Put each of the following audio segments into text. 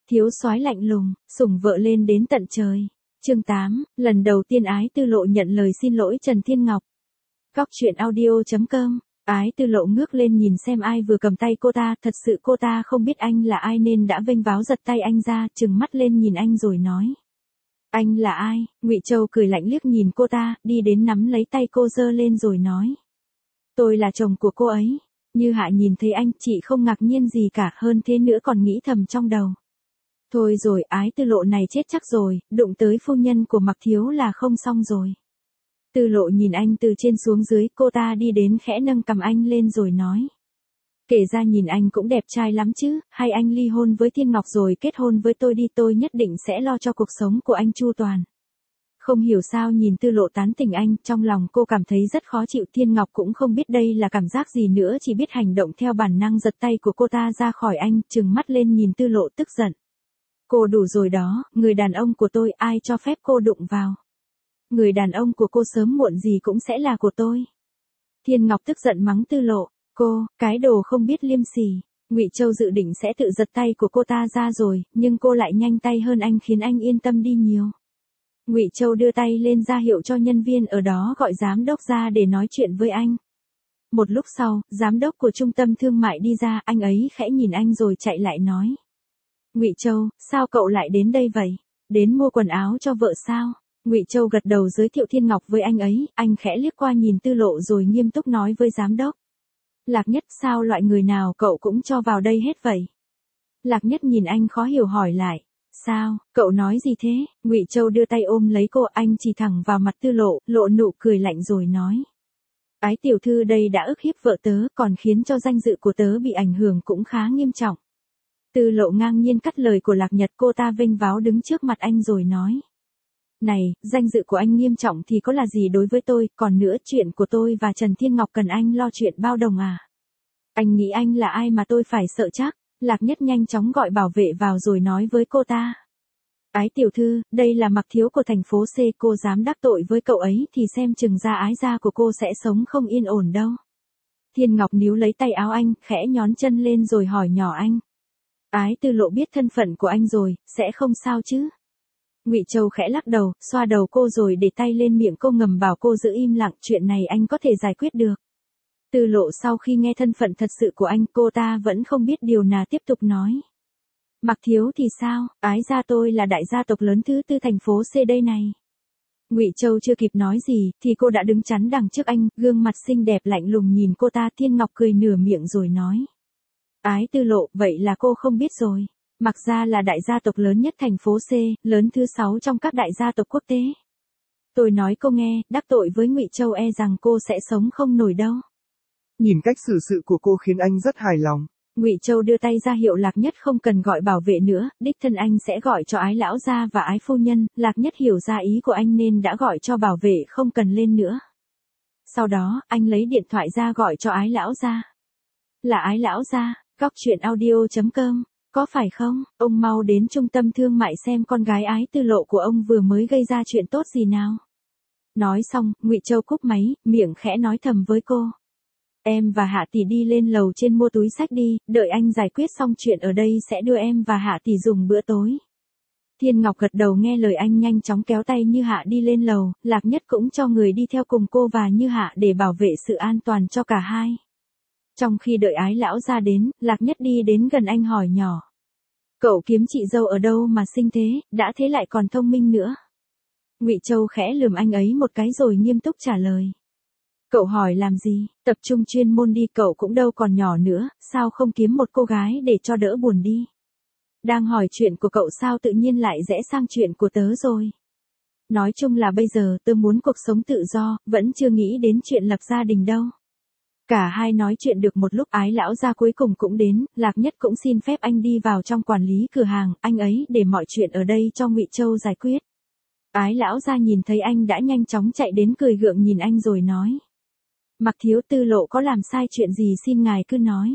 Thiếu soái lạnh lùng, sủng vợ lên đến tận trời. Chương 8, lần đầu tiên Ái Tư Lộ nhận lời xin lỗi Trần Thiên Ngọc. Góc truyện audio.com. Ái Tư Lộ ngước lên nhìn xem ai vừa cầm tay cô ta, thật sự cô ta không biết anh là ai nên đã vênh váo giật tay anh ra, trừng mắt lên nhìn anh rồi nói. Anh là ai? Ngụy Châu cười lạnh liếc nhìn cô ta, đi đến nắm lấy tay cô giơ lên rồi nói. Tôi là chồng của cô ấy. Như Hạ nhìn thấy anh, chị không ngạc nhiên gì cả, hơn thế nữa còn nghĩ thầm trong đầu. Thôi rồi, Ái Tư Lộ này chết chắc rồi, đụng tới phu nhân của Mạc Thiếu là không xong rồi. Tư Lộ nhìn anh từ trên xuống dưới, cô ta đi đến khẽ nâng cầm anh lên rồi nói. Kể ra nhìn anh cũng đẹp trai lắm chứ, hay anh ly hôn với Thiên Ngọc rồi kết hôn với tôi đi, tôi nhất định sẽ lo cho cuộc sống của anh chu toàn. Không hiểu sao nhìn Tư Lộ tán tỉnh anh, trong lòng cô cảm thấy rất khó chịu. Thiên Ngọc cũng không biết đây là cảm giác gì nữa, chỉ biết hành động theo bản năng giật tay của cô ta ra khỏi anh, trừng mắt lên nhìn Tư Lộ tức giận. Cô đủ rồi đó, người đàn ông của tôi ai cho phép cô đụng vào. Người đàn ông của cô sớm muộn gì cũng sẽ là của tôi. Thiên Ngọc tức giận mắng Tư Lộ, cô, cái đồ không biết liêm sỉ. Ngụy Châu dự định sẽ tự giật tay của cô ta ra rồi, nhưng cô lại nhanh tay hơn anh khiến anh yên tâm đi nhiều. Ngụy Châu đưa tay lên ra hiệu cho nhân viên ở đó gọi giám đốc ra để nói chuyện với anh. Một lúc sau, giám đốc của trung tâm thương mại đi ra, anh ấy khẽ nhìn anh rồi chạy lại nói. Ngụy Châu, sao cậu lại đến đây vậy? Đến mua quần áo cho vợ sao? Ngụy Châu gật đầu giới thiệu Thiên Ngọc với anh ấy, anh khẽ liếc qua nhìn Tư Lộ rồi nghiêm túc nói với giám đốc. Lạc Nhất, sao loại người nào cậu cũng cho vào đây hết vậy? Lạc Nhất nhìn anh khó hiểu hỏi lại. Sao, cậu nói gì thế? Ngụy Châu đưa tay ôm lấy cô, anh chỉ thẳng vào mặt Tư Lộ, lộ nụ cười lạnh rồi nói. Ái tiểu thư đây đã ức hiếp vợ tớ, còn khiến cho danh dự của tớ bị ảnh hưởng cũng khá nghiêm trọng. Tư Lộ ngang nhiên cắt lời của Lạc Nhật, cô ta vênh váo đứng trước mặt anh rồi nói. Này, danh dự của anh nghiêm trọng thì có là gì đối với tôi, còn nữa chuyện của tôi và Trần Thiên Ngọc cần anh lo chuyện bao đồng à? Anh nghĩ anh là ai mà tôi phải sợ chắc? Lạc Nhất nhanh chóng gọi bảo vệ vào rồi nói với cô ta. Ái tiểu thư, đây là Mạc Thiếu của thành phố C, cô dám đắc tội với cậu ấy thì xem chừng ra ái gia của cô sẽ sống không yên ổn đâu. Thiên Ngọc níu lấy tay áo anh, khẽ nhón chân lên rồi hỏi nhỏ anh. Ái Tư Lộ biết thân phận của anh rồi, sẽ không sao chứ? Ngụy Châu khẽ lắc đầu, xoa đầu cô rồi để tay lên miệng cô ngầm bảo cô giữ im lặng, chuyện này anh có thể giải quyết được. Tư Lộ sau khi nghe thân phận thật sự của anh, cô ta vẫn không biết điều nào tiếp tục nói. Mạc Thiếu thì sao, ái gia tôi là đại gia tộc lớn thứ tư thành phố C đây này. Ngụy Châu chưa kịp nói gì, thì cô đã đứng chắn đằng trước anh, gương mặt xinh đẹp lạnh lùng nhìn cô ta. Thiên Ngọc cười nửa miệng rồi nói. Ái Tư Lộ, vậy là cô không biết rồi. Mạc gia là đại gia tộc lớn nhất thành phố C, lớn thứ 6 trong các đại gia tộc quốc tế. Tôi nói cô nghe, đắc tội với Ngụy Châu e rằng cô sẽ sống không nổi đâu. Nhìn cách xử sự của cô khiến anh rất hài lòng. Ngụy Châu đưa tay ra hiệu Lạc Nhất không cần gọi bảo vệ nữa, đích thân anh sẽ gọi cho Ái lão gia và Ái phu nhân. Lạc Nhất hiểu ra ý của anh nên đã gọi cho bảo vệ không cần lên nữa. Sau đó, anh lấy điện thoại ra gọi cho Ái lão gia. Là Ái lão gia, góc truyện audio.com. Có phải không, ông mau đến trung tâm thương mại xem con gái Ái Tư Lộ của ông vừa mới gây ra chuyện tốt gì nào. Nói xong, Ngụy Châu cúp máy, miệng khẽ nói thầm với cô. Em và Hạ tỷ đi lên lầu trên mua túi xách đi, đợi anh giải quyết xong chuyện ở đây sẽ đưa em và Hạ tỷ dùng bữa tối. Thiên Ngọc gật đầu nghe lời anh, nhanh chóng kéo tay Như Hạ đi lên lầu, Lạc Nhất cũng cho người đi theo cùng cô và Như Hạ để bảo vệ sự an toàn cho cả hai. Trong khi đợi Ái lão ra đến, Lạc Nhất đi đến gần anh hỏi nhỏ. Cậu kiếm chị dâu ở đâu mà xinh thế, đã thế lại còn thông minh nữa. Ngụy Châu khẽ lườm anh ấy một cái rồi nghiêm túc trả lời. Cậu hỏi làm gì, tập trung chuyên môn đi, cậu cũng đâu còn nhỏ nữa, sao không kiếm một cô gái để cho đỡ buồn đi. Đang hỏi chuyện của cậu sao tự nhiên lại rẽ sang chuyện của tớ rồi. Nói chung là bây giờ tớ muốn cuộc sống tự do, vẫn chưa nghĩ đến chuyện lập gia đình đâu. Cả hai nói chuyện được một lúc, Ái lão gia cuối cùng cũng đến, Lạc Nhất cũng xin phép anh đi vào trong quản lý cửa hàng, anh ấy để mọi chuyện ở đây cho Ngụy Châu giải quyết. Ái lão gia nhìn thấy anh đã nhanh chóng chạy đến cười gượng nhìn anh rồi nói. Mạc Thiếu, Tư Lộ có làm sai chuyện gì xin ngài cứ nói.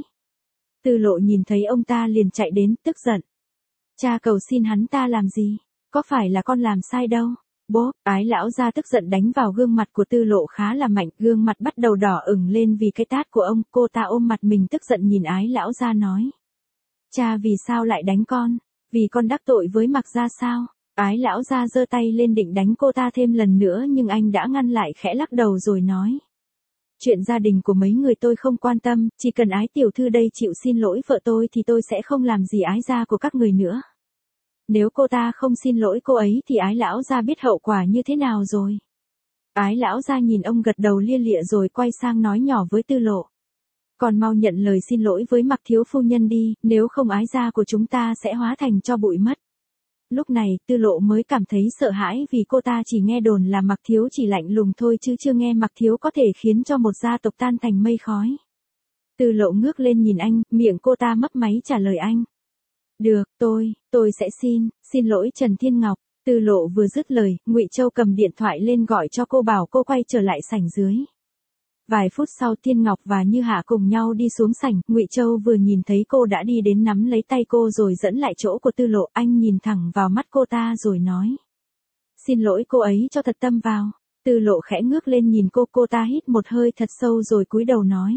Tư Lộ nhìn thấy ông ta liền chạy đến, tức giận. Cha cầu xin hắn ta làm gì, có phải là con làm sai đâu. Bố, Ái lão gia tức giận đánh vào gương mặt của Tư Lộ khá là mạnh, gương mặt bắt đầu đỏ ửng lên vì cái tát của ông, cô ta ôm mặt mình tức giận nhìn Ái lão gia nói. Cha vì sao lại đánh con? Vì con đắc tội với Mạc gia sao? Ái lão gia giơ tay lên định đánh cô ta thêm lần nữa nhưng anh đã ngăn lại khẽ lắc đầu rồi nói. Chuyện gia đình của mấy người tôi không quan tâm, chỉ cần Ái tiểu thư đây chịu xin lỗi vợ tôi thì tôi sẽ không làm gì Ái gia của các người nữa. Nếu cô ta không xin lỗi cô ấy thì Ái lão gia biết hậu quả như thế nào rồi. Ái lão gia nhìn ông gật đầu lia lịa rồi quay sang nói nhỏ với Tư Lộ. Còn mau nhận lời xin lỗi với Mạc thiếu phu nhân đi, nếu không Ái gia của chúng ta sẽ hóa thành tro bụi mất. Lúc này Tư Lộ mới cảm thấy sợ hãi vì cô ta chỉ nghe đồn là Mạc thiếu chỉ lạnh lùng thôi chứ chưa nghe Mạc thiếu có thể khiến cho một gia tộc tan thành mây khói. Tư Lộ ngước lên nhìn anh, miệng cô ta mấp máy trả lời anh. Được, tôi sẽ xin lỗi Trần Thiên Ngọc. Tư Lộ vừa dứt lời, Ngụy Châu cầm điện thoại lên gọi cho cô bảo cô quay trở lại sảnh dưới. Vài phút sau Thiên Ngọc và Như Hạ cùng nhau đi xuống sảnh, Ngụy Châu vừa nhìn thấy cô đã đi đến nắm lấy tay cô rồi dẫn lại chỗ của Tư Lộ, anh nhìn thẳng vào mắt cô ta rồi nói. Xin lỗi cô ấy cho thật tâm vào. Tư Lộ khẽ ngước lên nhìn cô ta hít một hơi thật sâu rồi cúi đầu nói.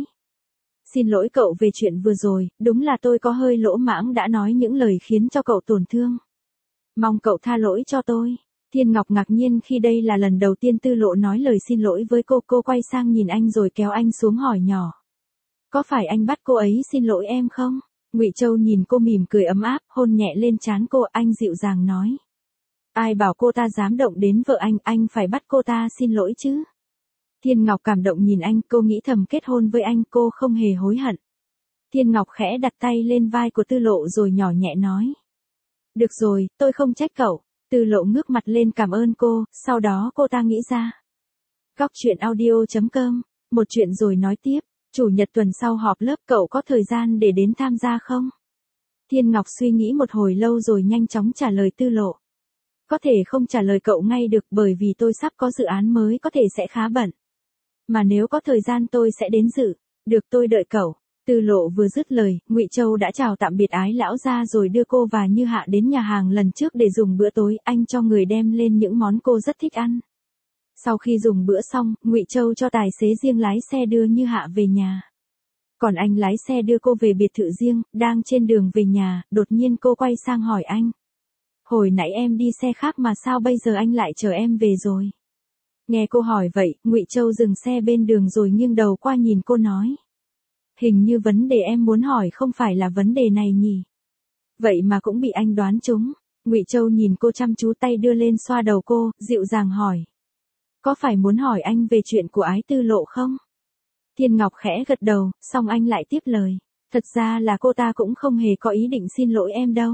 Xin lỗi cậu về chuyện vừa rồi, đúng là tôi có hơi lỗ mãng đã nói những lời khiến cho cậu tổn thương. Mong cậu tha lỗi cho tôi. Thiên Ngọc ngạc nhiên khi đây là lần đầu tiên Tư Lộ nói lời xin lỗi với cô quay sang nhìn anh rồi kéo anh xuống hỏi nhỏ. Có phải anh bắt cô ấy xin lỗi em không? Ngụy Châu nhìn cô mỉm cười ấm áp, hôn nhẹ lên trán cô, anh dịu dàng nói. Ai bảo cô ta dám động đến vợ anh phải bắt cô ta xin lỗi chứ. Thiên Ngọc cảm động nhìn anh, cô nghĩ thầm kết hôn với anh cô không hề hối hận. Thiên Ngọc khẽ đặt tay lên vai của Tư Lộ rồi nhỏ nhẹ nói. Được rồi, tôi không trách cậu. Tư Lộ ngước mặt lên cảm ơn cô, sau đó cô ta nghĩ ra. Góc truyện audio.com, một chuyện rồi nói tiếp, chủ nhật tuần sau họp lớp cậu có thời gian để đến tham gia không? Thiên Ngọc suy nghĩ một hồi lâu rồi nhanh chóng trả lời Tư Lộ. Có thể không trả lời cậu ngay được bởi vì tôi sắp có dự án mới có thể sẽ khá bận. Mà nếu có thời gian tôi sẽ đến dự, được tôi đợi cậu. Tư Lộ vừa dứt lời, Ngụy Châu đã chào tạm biệt Ái lão gia rồi đưa cô và Như Hạ đến nhà hàng lần trước để dùng bữa tối, anh cho người đem lên những món cô rất thích ăn. Sau khi dùng bữa xong, Ngụy Châu cho tài xế riêng lái xe đưa Như Hạ về nhà. Còn anh lái xe đưa cô về biệt thự riêng, đang trên đường về nhà, đột nhiên cô quay sang hỏi anh. Hồi nãy em đi xe khác mà sao bây giờ anh lại chở em về rồi? Nghe cô hỏi vậy, Ngụy Châu dừng xe bên đường rồi nghiêng đầu qua nhìn cô nói. Hình như vấn đề em muốn hỏi không phải là vấn đề này nhỉ? Vậy mà cũng bị anh đoán trúng. Ngụy Châu nhìn cô chăm chú, tay đưa lên xoa đầu cô, dịu dàng hỏi. Có phải muốn hỏi anh về chuyện của Ái Tư Lộ không? Thiên Ngọc khẽ gật đầu, xong anh lại tiếp lời. Thật ra là cô ta cũng không hề có ý định xin lỗi em đâu.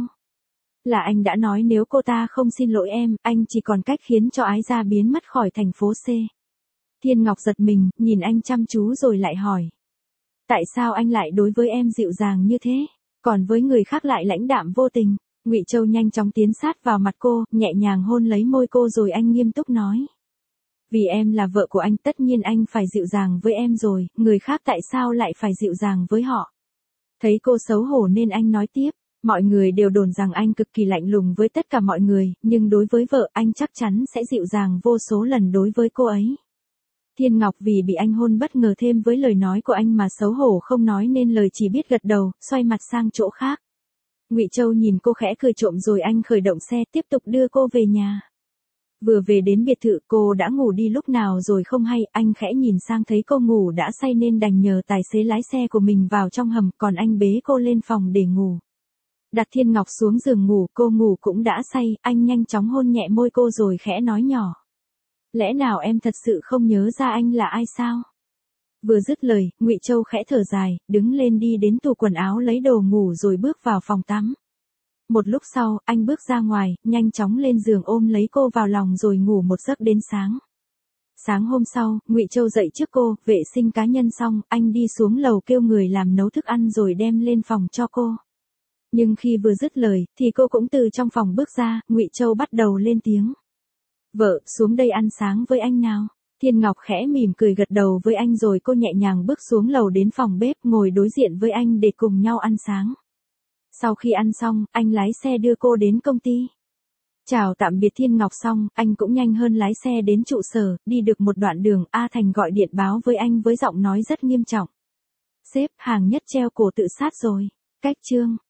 Là anh đã nói nếu cô ta không xin lỗi em, anh chỉ còn cách khiến cho Ái gia biến mất khỏi thành phố C. Thiên Ngọc giật mình, nhìn anh chăm chú rồi lại hỏi. Tại sao anh lại đối với em dịu dàng như thế, còn với người khác lại lãnh đạm vô tình? Ngụy Châu nhanh chóng tiến sát vào mặt cô, nhẹ nhàng hôn lấy môi cô rồi anh nghiêm túc nói. Vì em là vợ của anh tất nhiên anh phải dịu dàng với em rồi, người khác tại sao lại phải dịu dàng với họ? Thấy cô xấu hổ nên anh nói tiếp. Mọi người đều đồn rằng anh cực kỳ lạnh lùng với tất cả mọi người, nhưng đối với vợ anh chắc chắn sẽ dịu dàng vô số lần đối với cô ấy. Thiên Ngọc vì bị anh hôn bất ngờ thêm với lời nói của anh mà xấu hổ không nói nên lời, chỉ biết gật đầu, xoay mặt sang chỗ khác. Ngụy Châu nhìn cô khẽ cười trộm rồi anh khởi động xe tiếp tục đưa cô về nhà. Vừa về đến biệt thự cô đã ngủ đi lúc nào rồi không hay, anh khẽ nhìn sang thấy cô ngủ đã say nên đành nhờ tài xế lái xe của mình vào trong hầm, còn anh bế cô lên phòng để ngủ. Đặt Thiên Ngọc xuống giường ngủ, cô ngủ cũng đã say, anh nhanh chóng hôn nhẹ môi cô rồi khẽ nói nhỏ. Lẽ nào em thật sự không nhớ ra anh là ai sao? Vừa dứt lời, Ngụy Châu khẽ thở dài, đứng lên đi đến tủ quần áo lấy đồ ngủ rồi bước vào phòng tắm. Một lúc sau, anh bước ra ngoài, nhanh chóng lên giường ôm lấy cô vào lòng rồi ngủ một giấc đến sáng. Sáng hôm sau, Ngụy Châu dậy trước cô, vệ sinh cá nhân xong, anh đi xuống lầu kêu người làm nấu thức ăn rồi đem lên phòng cho cô. Nhưng khi vừa dứt lời, thì cô cũng từ trong phòng bước ra, Ngụy Châu bắt đầu lên tiếng. Vợ, xuống đây ăn sáng với anh nào. Thiên Ngọc khẽ mỉm cười gật đầu với anh rồi cô nhẹ nhàng bước xuống lầu đến phòng bếp ngồi đối diện với anh để cùng nhau ăn sáng. Sau khi ăn xong, anh lái xe đưa cô đến công ty. Chào tạm biệt Thiên Ngọc xong, anh cũng nhanh hơn lái xe đến trụ sở, đi được một đoạn đường, A Thành gọi điện báo với anh với giọng nói rất nghiêm trọng. Sếp, hàng nhất treo cổ tự sát rồi. Cách chương